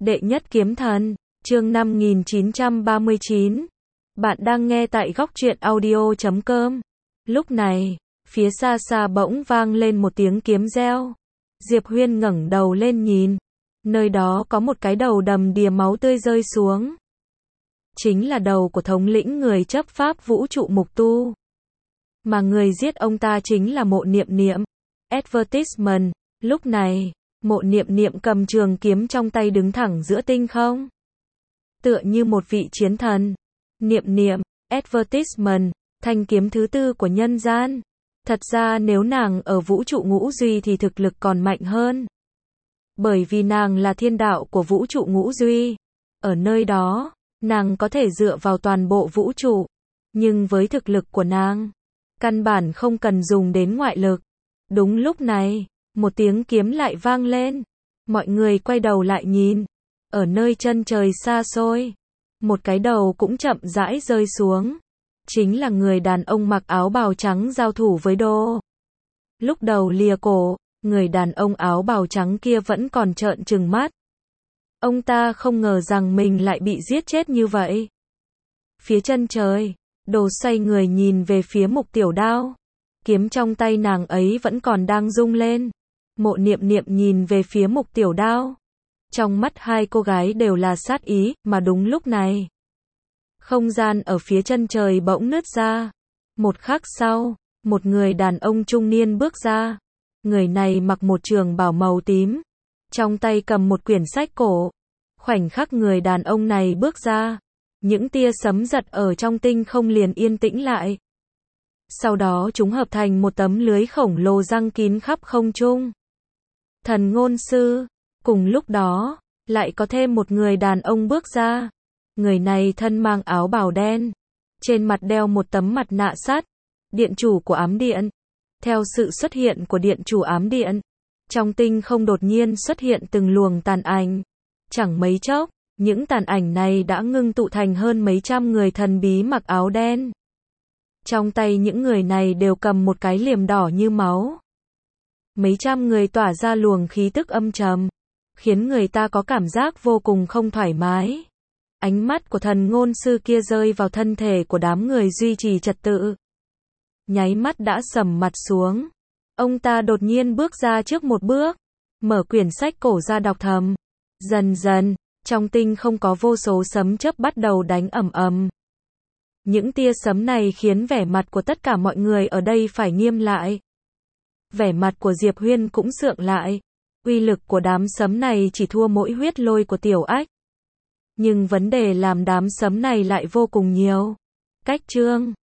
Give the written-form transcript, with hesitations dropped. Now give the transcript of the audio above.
Đệ nhất kiếm thần, chương 5939. Bạn đang nghe tại góc truyện audio.com. Lúc này, phía xa xa bỗng vang lên một tiếng kiếm reo. Diệp Huyên ngẩng đầu lên nhìn. Nơi đó có một cái đầu đầm đìa máu tươi rơi xuống. Chính là đầu của thống lĩnh người chấp pháp vũ trụ Mục Tu. Mà người giết ông ta chính là Mộ Niệm Niệm. Advertisement. Lúc này, Mộ Niệm Niệm cầm trường kiếm trong tay đứng thẳng giữa tinh không. Tựa như một vị chiến thần. Niệm Niệm, advertisement, thanh kiếm thứ tư của nhân gian. Thật ra nếu nàng ở vũ trụ ngũ duy thì thực lực còn mạnh hơn. Bởi vì nàng là thiên đạo của vũ trụ ngũ duy. Ở nơi đó, nàng có thể dựa vào toàn bộ vũ trụ. Nhưng với thực lực của nàng, căn bản không cần dùng đến ngoại lực. Đúng lúc này, một tiếng kiếm lại vang lên. Mọi người quay đầu lại nhìn. Ở nơi chân trời xa xôi, một cái đầu cũng chậm rãi rơi xuống. Chính là người đàn ông mặc áo bào trắng giao thủ với Đô. Lúc đầu lìa cổ, người đàn ông áo bào trắng kia vẫn còn trợn trừng mắt. Ông ta không ngờ rằng mình lại bị giết chết như vậy. Phía chân trời, Đô xoay người nhìn về phía Mục Tiểu Đao. Kiếm trong tay nàng ấy vẫn còn đang rung lên. Mộ Niệm Niệm nhìn về phía Mục Tiểu Đao. Trong mắt hai cô gái đều là sát ý, mà đúng lúc này, không gian ở phía chân trời bỗng nứt ra. Một khắc sau, một người đàn ông trung niên bước ra. Người này mặc một trường bào màu tím, trong tay cầm một quyển sách cổ. Khoảnh khắc người đàn ông này bước ra, những tia sấm giật ở trong tinh không liền yên tĩnh lại. Sau đó chúng hợp thành một tấm lưới khổng lồ giăng kín khắp không trung. Thần ngôn sư. Cùng lúc đó, lại có thêm một người đàn ông bước ra. Người này thân mang áo bào đen, trên mặt đeo một tấm mặt nạ sắt. Điện chủ của ám điện. Theo sự xuất hiện của điện chủ ám điện, trong tinh không đột nhiên xuất hiện từng luồng tàn ảnh. Chẳng mấy chốc, những tàn ảnh này đã ngưng tụ thành hơn mấy trăm người thần bí mặc áo đen. Trong tay những người này đều cầm một cái liềm đỏ như máu. Mấy trăm người tỏa ra luồng khí tức âm trầm, khiến người ta có cảm giác vô cùng không thoải mái. Ánh mắt của thần ngôn sư kia rơi vào thân thể của đám người duy trì trật tự. Nháy mắt đã sầm mặt xuống. Ông ta đột nhiên bước ra trước một bước, mở quyển sách cổ ra đọc thầm. Dần dần, trong tinh không có vô số sấm chớp bắt đầu đánh ầm ầm. Những tia sấm này khiến vẻ mặt của tất cả mọi người ở đây phải nghiêm lại. Vẻ mặt của Diệp Huyên cũng sượng lại. Uy lực của đám sấm này chỉ thua mỗi huyết lôi của Tiểu Ách. Nhưng vấn đề làm đám sấm này lại vô cùng nhiều. Cách chương